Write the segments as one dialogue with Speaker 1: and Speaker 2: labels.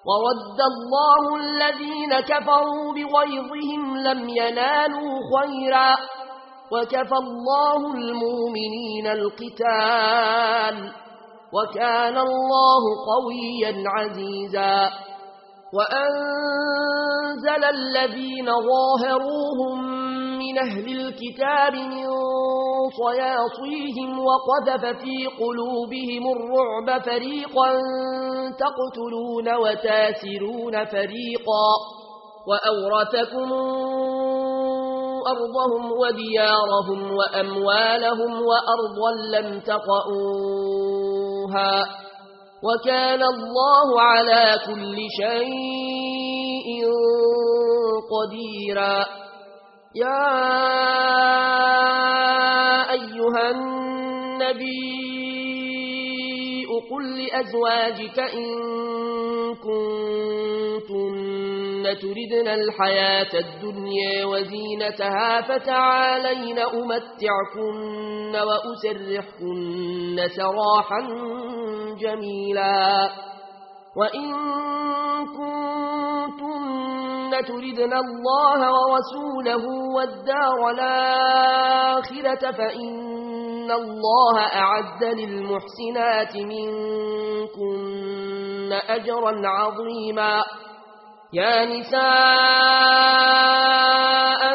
Speaker 1: ورد الله الذين كفروا بغيظهم لم ينالوا خيرا وكفى الله المؤمنين القتال وكان الله قويا عزيزا وأنزل الذين ظاهروهم من أهل الكتاب من صياصيهم وقذف في قلوبهم الرعب فريقا تقتلون وتاسرون فريقا وأورثكم أرضهم وديارهم وأموالهم وأرضا لم تطئوها وكان الله على كل شيء قديرا يا أيها النبي قل لأزواجك إن كنتن تردن الحياة الدنيا وزينتها فتعالين أمتعكن وأسرحكن سراحا جميلا وإن كنتن تردن الله ورسوله والدار الآخرة فإن الله أعد للمحسنات منكن أجرا عظيما يا نساء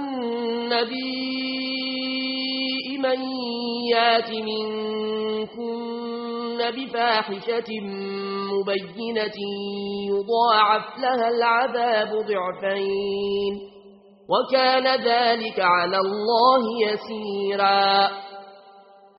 Speaker 1: النبي من يات منكن بفاحشة مبينة يضاعف لها العذاب ضعفين وكان ذلك على الله يسيرا